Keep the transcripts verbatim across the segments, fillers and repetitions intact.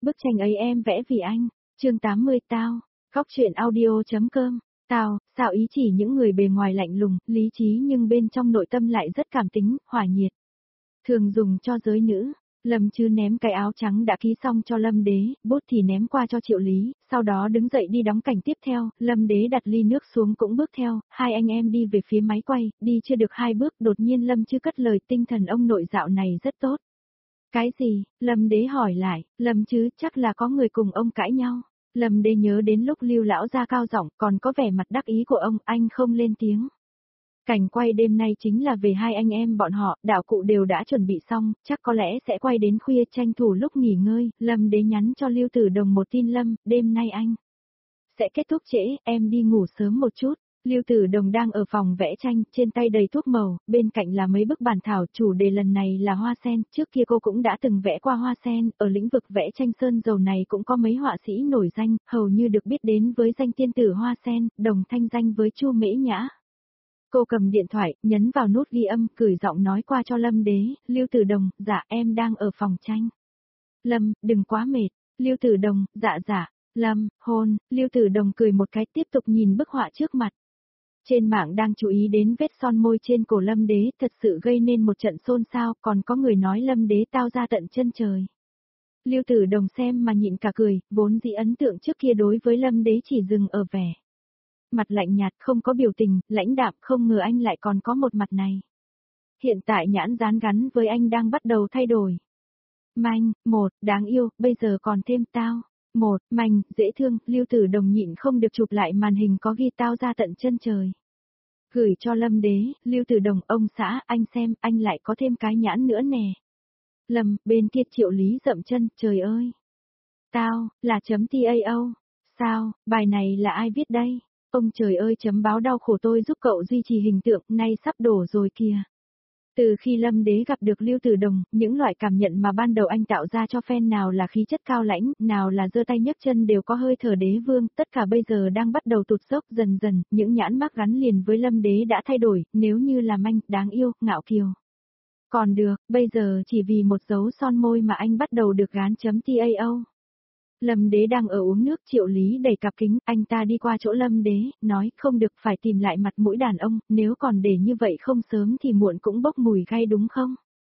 Bức tranh ấy em vẽ vì anh. Chương tám mươi tao, góc truyện audio.com. Tao, sao ý chỉ những người bề ngoài lạnh lùng, lý trí nhưng bên trong nội tâm lại rất cảm tính, hỏa nhiệt. Thường dùng cho giới nữ. Lâm Chứ ném cái áo trắng đã ký xong cho Lâm Đế, bút thì ném qua cho Triệu Lý, sau đó đứng dậy đi đóng cảnh tiếp theo, Lâm Đế đặt ly nước xuống cũng bước theo, hai anh em đi về phía máy quay, đi chưa được hai bước đột nhiên Lâm Chứ cất lời tinh thần ông nội dạo này rất tốt. Cái gì? Lâm Đế hỏi lại, Lâm Chứ chắc là có người cùng ông cãi nhau. Lâm Đế nhớ đến lúc Lưu lão ra cao giọng còn có vẻ mặt đắc ý của ông, anh không lên tiếng. Cảnh quay đêm nay chính là về hai anh em bọn họ, đạo cụ đều đã chuẩn bị xong, chắc có lẽ sẽ quay đến khuya tranh thủ lúc nghỉ ngơi, Lâm Đế nhắn cho Lưu Tử Đồng một tin Lâm, đêm nay anh sẽ kết thúc trễ, em đi ngủ sớm một chút. Lưu Tử Đồng đang ở phòng vẽ tranh, trên tay đầy thuốc màu, bên cạnh là mấy bức bản thảo, chủ đề lần này là hoa sen, trước kia cô cũng đã từng vẽ qua hoa sen, ở lĩnh vực vẽ tranh sơn dầu này cũng có mấy họa sĩ nổi danh, hầu như được biết đến với danh tiên tử hoa sen, đồng thanh danh với Chu Mễ Nhã. Cô cầm điện thoại, nhấn vào nút ghi âm, gửi giọng nói qua cho Lâm Đế, Lưu Tử Đồng, dạ em đang ở phòng tranh. Lâm, đừng quá mệt. Lưu Tử Đồng, dạ dạ. Lâm, hôn, Lưu Tử Đồng cười một cái tiếp tục nhìn bức họa trước mặt. Trên mạng đang chú ý đến vết son môi trên cổ Lâm Đế, thật sự gây nên một trận xôn xao, còn có người nói Lâm Đế tao ra tận chân trời. Lưu Tử Đồng xem mà nhịn cả cười, vốn dĩ ấn tượng trước kia đối với Lâm Đế chỉ dừng ở vẻ mặt lạnh nhạt, không có biểu tình, lãnh đạm, không ngờ anh lại còn có một mặt này. Hiện tại nhãn dán gắn với anh đang bắt đầu thay đổi. Manh, một, đáng yêu, bây giờ còn thêm tao. Một, manh, dễ thương, Lưu Tử Đồng nhịn không được chụp lại màn hình có ghi tao ra tận chân trời. Gửi cho Lâm Đế, Lưu Tử Đồng, ông xã, anh xem, anh lại có thêm cái nhãn nữa nè. Lâm, bên kia Triệu Lý dậm chân, trời ơi. Tao, là chấm tao. Sao, bài này là ai viết đây? Ông trời ơi chấm báo đau khổ tôi giúp cậu duy trì hình tượng, nay sắp đổ rồi kìa. Từ khi Lâm Đế gặp được Lưu Tử Đồng, những loại cảm nhận mà ban đầu anh tạo ra cho fan nào là khí chất cao lãnh, nào là giơ tay nhấc chân đều có hơi thở đế vương, tất cả bây giờ đang bắt đầu tụt dốc dần dần, những nhãn mác gắn liền với Lâm Đế đã thay đổi, nếu như là manh, đáng yêu, ngạo kiều. Còn được, bây giờ chỉ vì một dấu son môi mà anh bắt đầu được gán chấm tao. Lâm Đế đang ở uống nước, Triệu Lý đẩy cặp kính, anh ta đi qua chỗ Lâm Đế, nói không được phải tìm lại mặt mũi đàn ông, nếu còn để như vậy không sớm thì muộn cũng bốc mùi gay đúng không?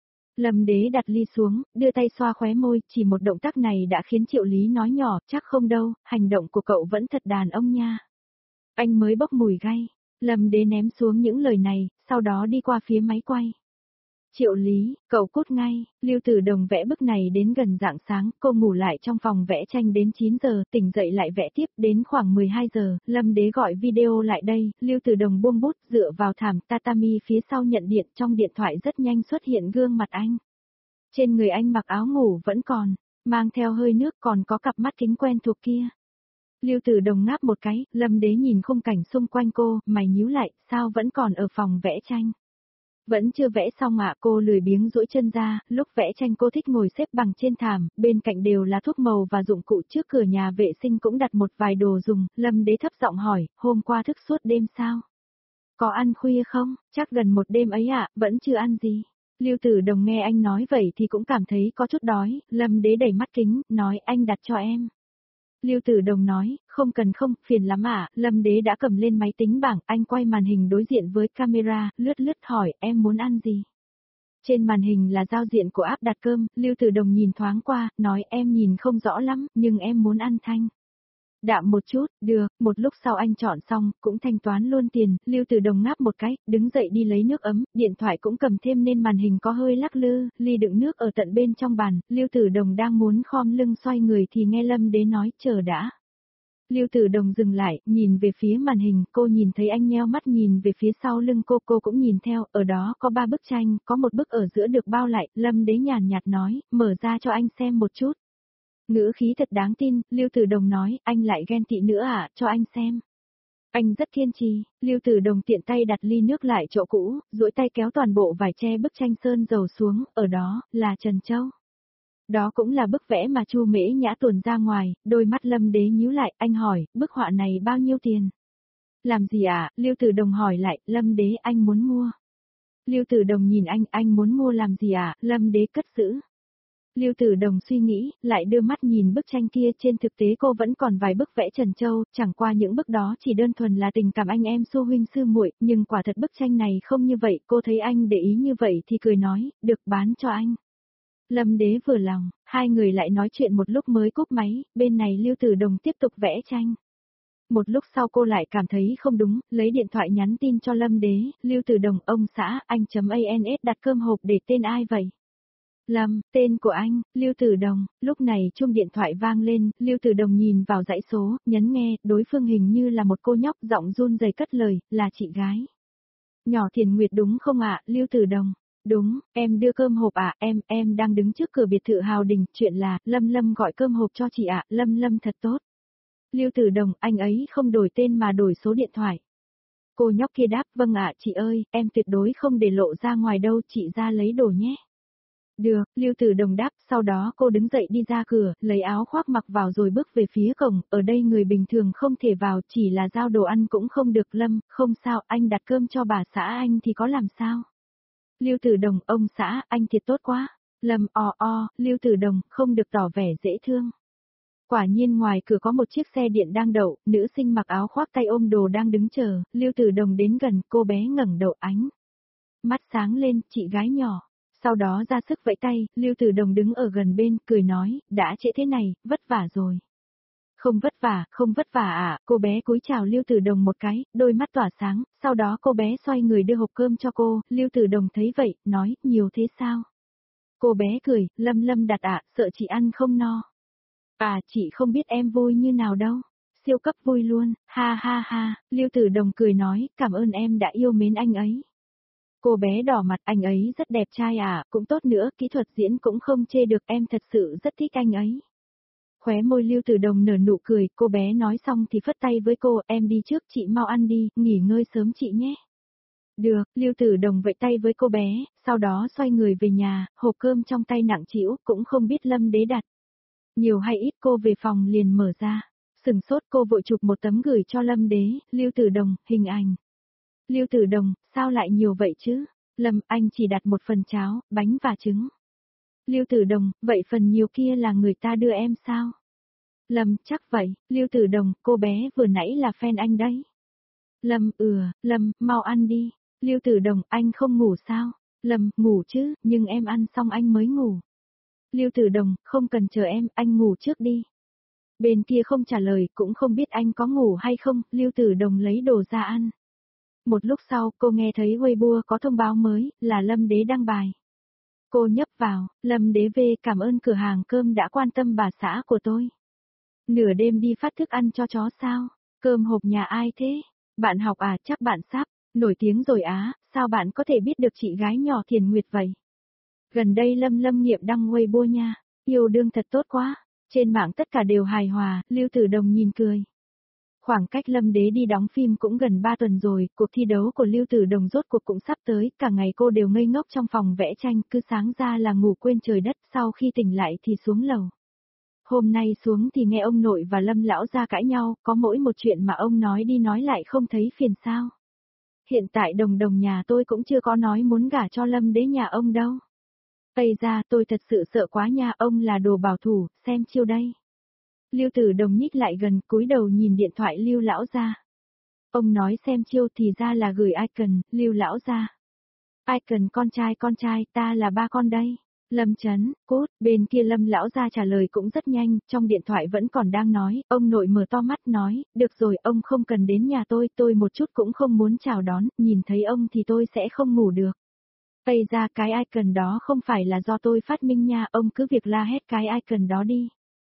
Lâm Đế đặt ly xuống, đưa tay xoa khóe môi, chỉ một động tác này đã khiến Triệu Lý nói nhỏ, chắc không đâu, hành động của cậu vẫn thật đàn ông nha. Anh mới bốc mùi gay. Lâm Đế ném xuống những lời này, sau đó đi qua phía máy quay. Triệu Lý, cậu cút ngay, Lưu Tử Đồng vẽ bức này đến gần rạng sáng, cô ngủ lại trong phòng vẽ tranh đến chín giờ, tỉnh dậy lại vẽ tiếp, đến khoảng mười hai giờ, Lâm Đế gọi video lại đây, Lưu Tử Đồng buông bút, dựa vào thảm tatami phía sau nhận điện, trong điện thoại rất nhanh xuất hiện gương mặt anh. Trên người anh mặc áo ngủ vẫn còn, mang theo hơi nước, còn có cặp mắt kính quen thuộc kia. Lưu Tử Đồng ngáp một cái, Lâm Đế nhìn khung cảnh xung quanh cô, mày nhíu lại, sao vẫn còn ở phòng vẽ tranh? Vẫn chưa vẽ xong ạ, à, cô lười biếng duỗi chân ra, lúc vẽ tranh cô thích ngồi xếp bằng trên thảm, bên cạnh đều là thuốc màu và dụng cụ, trước cửa nhà vệ sinh cũng đặt một vài đồ dùng, Lâm Đế thấp giọng hỏi, hôm qua thức suốt đêm sao? Có ăn khuya không? Chắc gần một đêm ấy ạ, à, vẫn chưa ăn gì. Lưu Tử Đồng nghe anh nói vậy thì cũng cảm thấy có chút đói, Lâm Đế đẩy mắt kính, nói anh đặt cho em. Lưu Tử Đồng nói, không cần không, phiền lắm ạ, à? Lâm Đế đã cầm lên máy tính bảng, anh quay màn hình đối diện với camera, lướt lướt hỏi, em muốn ăn gì? Trên màn hình là giao diện của app đặt cơm, Lưu Tử Đồng nhìn thoáng qua, nói em nhìn không rõ lắm, nhưng em muốn ăn thanh đạm một chút, được, một lúc sau anh chọn xong, cũng thanh toán luôn tiền, Lưu Tử Đồng ngáp một cái, đứng dậy đi lấy nước ấm, điện thoại cũng cầm thêm nên màn hình có hơi lắc lư, ly đựng nước ở tận bên trong bàn, Lưu Tử Đồng đang muốn khom lưng xoay người thì nghe Lâm Đế nói, chờ đã. Lưu Tử Đồng dừng lại, nhìn về phía màn hình, cô nhìn thấy anh nheo mắt nhìn về phía sau lưng cô, cô cũng nhìn theo, ở đó có ba bức tranh, có một bức ở giữa được bao lại, Lâm Đế nhàn nhạt nói, mở ra cho anh xem một chút. Ngữ khí thật đáng tin, Lưu Tử Đồng nói, anh lại ghen tị nữa à, cho anh xem. Anh rất kiên trì, Lưu Tử Đồng tiện tay đặt ly nước lại chỗ cũ, duỗi tay kéo toàn bộ vải che bức tranh sơn dầu xuống, ở đó, là Trần Châu. Đó cũng là bức vẽ mà Chu Mễ Nhã tuồn ra ngoài, đôi mắt Lâm Đế nhíu lại, anh hỏi, bức họa này bao nhiêu tiền? Làm gì ạ? À? Lưu Tử Đồng hỏi lại, Lâm Đế anh muốn mua. Lưu Tử Đồng nhìn anh, anh muốn mua làm gì ạ? À? Lâm Đế cất giữ. Lưu Tử Đồng suy nghĩ, lại đưa mắt nhìn bức tranh kia, trên thực tế cô vẫn còn vài bức vẽ Trần Châu, chẳng qua những bức đó chỉ đơn thuần là tình cảm anh em sư huynh sư muội, nhưng quả thật bức tranh này không như vậy, cô thấy anh để ý như vậy thì cười nói, được bán cho anh. Lâm Đế vừa lòng, hai người lại nói chuyện một lúc mới cúp máy, bên này Lưu Tử Đồng tiếp tục vẽ tranh. Một lúc sau cô lại cảm thấy không đúng, lấy điện thoại nhắn tin cho Lâm Đế, Lưu Tử Đồng, ông xã, anh chấm ans đặt cơm hộp để tên ai vậy? Lâm, tên của anh, Lưu Tử Đồng. Lúc này chuông điện thoại vang lên, Lưu Tử Đồng nhìn vào dãy số, nhấn nghe, đối phương hình như là một cô nhóc, giọng run rẩy cất lời, là chị gái. Nhỏ Thiền Nguyệt đúng không ạ, Lưu Tử Đồng? Đúng, em đưa cơm hộp ạ, em, em đang đứng trước cửa biệt thự Hào Đình, chuyện là, Lâm Lâm gọi cơm hộp cho chị ạ, Lâm Lâm thật tốt. Lưu Tử Đồng, anh ấy không đổi tên mà đổi số điện thoại. Cô nhóc kia đáp, vâng ạ chị ơi, em tuyệt đối không để lộ ra ngoài đâu, chị ra lấy đồ nhé. Được, Lưu Tử Đồng đáp, sau đó cô đứng dậy đi ra cửa, lấy áo khoác mặc vào rồi bước về phía cổng, ở đây người bình thường không thể vào, chỉ là giao đồ ăn cũng không được. Lâm, không sao, anh đặt cơm cho bà xã anh thì có làm sao. Lưu Tử Đồng, ông xã, anh thiệt tốt quá. Lâm, o o, Lưu Tử Đồng, không được tỏ vẻ dễ thương. Quả nhiên ngoài cửa có một chiếc xe điện đang đậu, nữ sinh mặc áo khoác tay ôm đồ đang đứng chờ, Lưu Tử Đồng đến gần, cô bé ngẩng đầu ánh. Mắt sáng lên, chị gái nhỏ. Sau đó ra sức vẫy tay, Lưu Tử Đồng đứng ở gần bên, cười nói, đã trễ thế này, vất vả rồi. Không vất vả, không vất vả à, cô bé cúi chào Lưu Tử Đồng một cái, đôi mắt tỏa sáng, sau đó cô bé xoay người đưa hộp cơm cho cô, Lưu Tử Đồng thấy vậy, nói, nhiều thế sao? Cô bé cười, Lâm Lâm đặt ạ, sợ chị ăn không no. À, chị không biết em vui như nào đâu. Siêu cấp vui luôn, ha ha ha, Lưu Tử Đồng cười nói, cảm ơn em đã yêu mến anh ấy. Cô bé đỏ mặt, anh ấy rất đẹp trai à, cũng tốt nữa, kỹ thuật diễn cũng không chê được, em thật sự rất thích anh ấy. Khóe môi Lưu Tử Đồng nở nụ cười, cô bé nói xong thì phất tay với cô, em đi trước, chị mau ăn đi, nghỉ ngơi sớm chị nhé. Được, Lưu Tử Đồng vẫy tay với cô bé, sau đó xoay người về nhà, hộp cơm trong tay nặng trĩu, cũng không biết Lâm Đế đặt. Nhiều hay ít cô về phòng liền mở ra. Sừng sốt cô vội chụp một tấm gửi cho Lâm Đế, Lưu Tử Đồng, hình ảnh. Lưu Tử Đồng, sao lại nhiều vậy chứ? Lâm, anh chỉ đặt một phần cháo, bánh và trứng. Lưu Tử Đồng, vậy phần nhiều kia là người ta đưa em sao? Lâm, chắc vậy, Lưu Tử Đồng, cô bé vừa nãy là fan anh đấy. Lâm, ừ, Lâm, mau ăn đi. Lưu Tử Đồng, anh không ngủ sao? Lâm, ngủ chứ, nhưng em ăn xong anh mới ngủ. Lưu Tử Đồng, không cần chờ em, anh ngủ trước đi. Bên kia không trả lời, cũng không biết anh có ngủ hay không, Lưu Tử Đồng lấy đồ ra ăn. Một lúc sau, cô nghe thấy Weibo có thông báo mới, là Lâm Đế đăng bài. Cô nhấp vào, Lâm Đế về cảm ơn cửa hàng cơm đã quan tâm bà xã của tôi. Nửa đêm đi phát thức ăn cho chó sao? Cơm hộp nhà ai thế? Bạn học à, chắc bạn sắp, nổi tiếng rồi á, sao bạn có thể biết được chị gái nhỏ Thiền Nguyệt vậy? Gần đây Lâm Lâm Nghiệm đăng Weibo nha, yêu đương thật tốt quá, trên mạng tất cả đều hài hòa, Lưu Tử Đồng nhìn cười. Khoảng cách Lâm Đế đi đóng phim cũng gần ba tuần rồi, cuộc thi đấu của Lưu Tử Đồng rốt cuộc cũng sắp tới, cả ngày cô đều ngây ngốc trong phòng vẽ tranh, cứ sáng ra là ngủ quên trời đất, sau khi tỉnh lại thì xuống lầu. Hôm nay xuống thì nghe ông nội và Lâm lão gia cãi nhau, có mỗi một chuyện mà ông nói đi nói lại không thấy phiền sao. Hiện tại Đồng Đồng nhà tôi cũng chưa có nói muốn gả cho Lâm Đế nhà ông đâu. Ây ra, tôi thật sự sợ quá nha, ông là đồ bảo thủ, xem chiêu đây. Lưu Tử Đồng nhích lại gần, cúi đầu nhìn điện thoại Lưu lão gia. Ông nói xem chiêu thì ra là gửi icon, Lưu lão gia. Icon con trai con trai, ta là ba con đây. Lâm Chấn, cốt, bên kia Lâm lão gia trả lời cũng rất nhanh, trong điện thoại vẫn còn đang nói, ông nội mở to mắt nói, được rồi, ông không cần đến nhà tôi, tôi một chút cũng không muốn chào đón, nhìn thấy ông thì tôi sẽ không ngủ được. Ây ra cái icon đó không phải là do tôi phát minh nha, ông cứ việc la hét cái icon đó đi.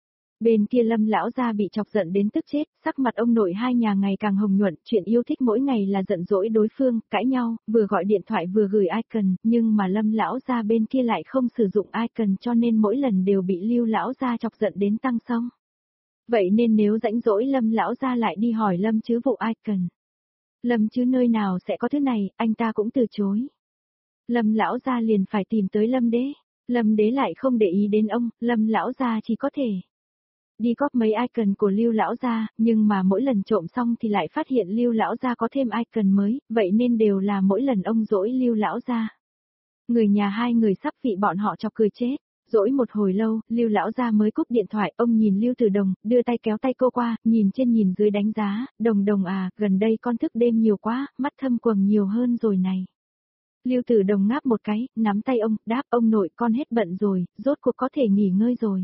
Bên kia Lâm lão gia bị chọc giận đến tức chết, sắc mặt ông nội hai nhà ngày càng hồng nhuận, chuyện yêu thích mỗi ngày là giận dỗi đối phương, cãi nhau, vừa gọi điện thoại vừa gửi icon, nhưng mà Lâm lão gia bên kia lại không sử dụng icon cho nên mỗi lần đều bị Lưu lão gia chọc giận đến tăng sông. Vậy nên nếu rãnh rỗi Lâm lão gia lại đi hỏi Lâm chứ vụ icon. Lâm chứ nơi nào sẽ có thứ này, anh ta cũng từ chối. Lâm lão gia liền phải tìm tới Lâm Đế. Lâm Đế lại không để ý đến ông, Lâm lão gia chỉ có thể đi cóp mấy icon của Lưu lão gia, nhưng mà mỗi lần trộm xong thì lại phát hiện Lưu lão gia có thêm icon mới, vậy nên đều là mỗi lần ông dỗi Lưu lão gia. Người nhà hai người sắp bị bọn họ chọc cười chết. Dỗi một hồi lâu, Lưu lão gia mới cúp điện thoại, ông nhìn Lưu Tử Đồng, đưa tay kéo tay cô qua, nhìn trên nhìn dưới đánh giá, Đồng Đồng à, gần đây con thức đêm nhiều quá, mắt thâm quầng nhiều hơn rồi này. Lưu Tử Đồng ngáp một cái, nắm tay ông, đáp ông nội con hết bận rồi, rốt cuộc có thể nghỉ ngơi rồi.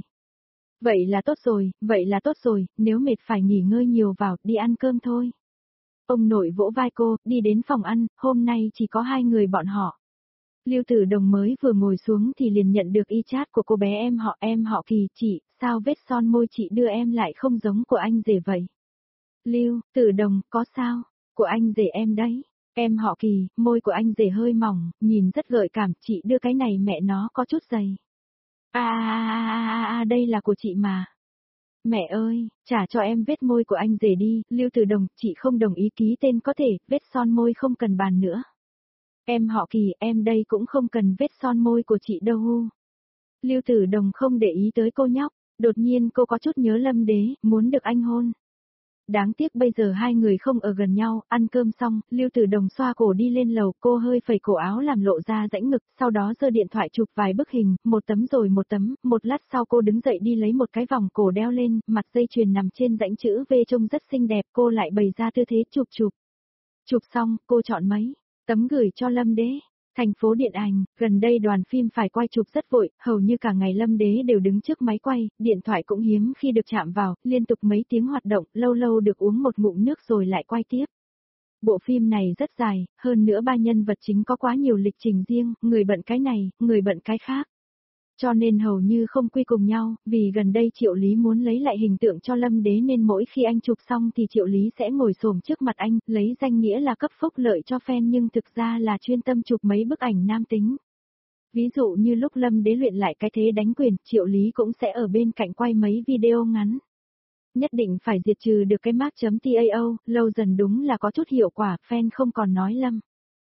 Vậy là tốt rồi, vậy là tốt rồi, nếu mệt phải nghỉ ngơi nhiều vào, đi ăn cơm thôi. Ông nội vỗ vai cô, đi đến phòng ăn, hôm nay chỉ có hai người bọn họ. Lưu Tử Đồng mới vừa ngồi xuống thì liền nhận được y chat của cô bé em họ em họ Kỳ, chị, sao vết son môi chị đưa em lại không giống của anh rể vậy? Lưu, Tử Đồng, có sao? Của anh rể em đấy. Em họ Kỳ, môi của anh rể hơi mỏng, nhìn rất gợi cảm, chị đưa cái này mẹ nó có chút dày. À, à, à, à, đây là của chị mà. Mẹ ơi, trả cho em vết môi của anh rể đi, Lưu Tử Đồng, chị không đồng ý ký tên có thể, vết son môi không cần bàn nữa. Em họ Kỳ, em đây cũng không cần vết son môi của chị đâu hu. Lưu Tử Đồng không để ý tới cô nhóc, đột nhiên cô có chút nhớ Lâm Đế, muốn được anh hôn. Đáng tiếc bây giờ hai người không ở gần nhau, ăn cơm xong, Lưu Tử Đồng xoa cổ đi lên lầu, cô hơi phẩy cổ áo làm lộ ra rãnh ngực, sau đó giơ điện thoại chụp vài bức hình, một tấm rồi một tấm, một lát sau cô đứng dậy đi lấy một cái vòng cổ đeo lên, mặt dây chuyền nằm trên rãnh chữ V trông rất xinh đẹp, cô lại bày ra tư thế chụp chụp. Chụp xong, cô chọn mấy tấm gửi cho Lâm Đế. Thành phố điện ảnh, gần đây đoàn phim phải quay chụp rất vội, hầu như cả ngày Lâm Đế đều đứng trước máy quay, điện thoại cũng hiếm khi được chạm vào, liên tục mấy tiếng hoạt động, lâu lâu được uống một ngụm nước rồi lại quay tiếp. Bộ phim này rất dài, hơn nữa ba nhân vật chính có quá nhiều lịch trình riêng, người bận cái này, người bận cái khác. Cho nên hầu như không quy cùng nhau, vì gần đây Triệu Lý muốn lấy lại hình tượng cho Lâm Đế nên mỗi khi anh chụp xong thì Triệu Lý sẽ ngồi xổm trước mặt anh, lấy danh nghĩa là cấp phúc lợi cho fan nhưng thực ra là chuyên tâm chụp mấy bức ảnh nam tính. Ví dụ như lúc Lâm Đế luyện lại cái thế đánh quyền, Triệu Lý cũng sẽ ở bên cạnh quay mấy video ngắn. Nhất định phải diệt trừ được cái mark.tao, lâu dần đúng là có chút hiệu quả, fan không còn nói Lâm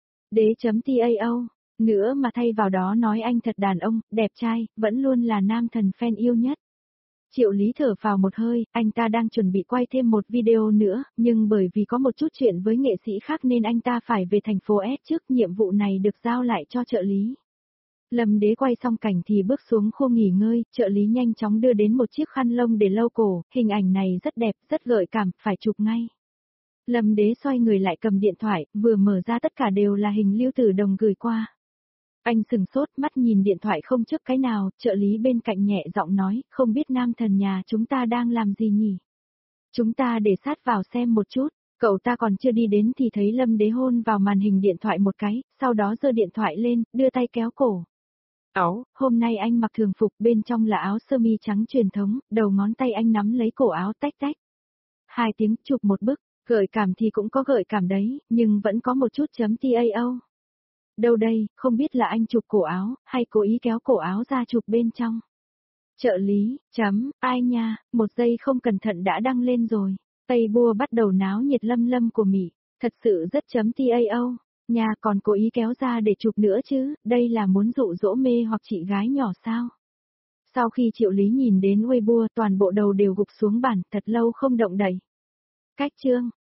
Đế.tao nữa mà thay vào đó nói anh thật đàn ông, đẹp trai, vẫn luôn là nam thần fan yêu nhất. Triệu Lý thở phào một hơi, anh ta đang chuẩn bị quay thêm một video nữa, nhưng bởi vì có một chút chuyện với nghệ sĩ khác nên anh ta phải về thành phố S trước, nhiệm vụ này được giao lại cho trợ lý. Lâm Đế quay xong cảnh thì bước xuống khu nghỉ ngơi, trợ lý nhanh chóng đưa đến một chiếc khăn lông để lau cổ, hình ảnh này rất đẹp, rất gợi cảm, phải chụp ngay. Lâm Đế xoay người lại cầm điện thoại, vừa mở ra tất cả đều là hình Lưu Tử Đồng gửi qua. Anh sừng sốt, mắt nhìn điện thoại không trước cái nào, trợ lý bên cạnh nhẹ giọng nói, không biết nam thần nhà chúng ta đang làm gì nhỉ? Chúng ta để sát vào xem một chút, cậu ta còn chưa đi đến thì thấy Lâm Đế hôn vào màn hình điện thoại một cái, sau đó giơ điện thoại lên, đưa tay kéo cổ. Áo, hôm nay anh mặc thường phục, bên trong là áo sơ mi trắng truyền thống, đầu ngón tay anh nắm lấy cổ áo tách tách. Hai tiếng chụp một bức, gợi cảm thì cũng có gợi cảm đấy, nhưng vẫn có một chút chấm tao. Đâu đây, không biết là anh chụp cổ áo, hay cố ý kéo cổ áo ra chụp bên trong. Trợ lý, chấm, ai nha, một giây không cẩn thận đã đăng lên rồi. Tây Bua bắt đầu náo nhiệt Lâm Lâm của Mỹ, thật sự rất chấm tao. Nhà còn cố ý kéo ra để chụp nữa chứ, đây là muốn dụ dỗ mê hoặc chị gái nhỏ sao? Sau khi Triệu Lý nhìn đến Weibo toàn bộ đầu đều gục xuống bàn, thật lâu không động đậy. Cách chương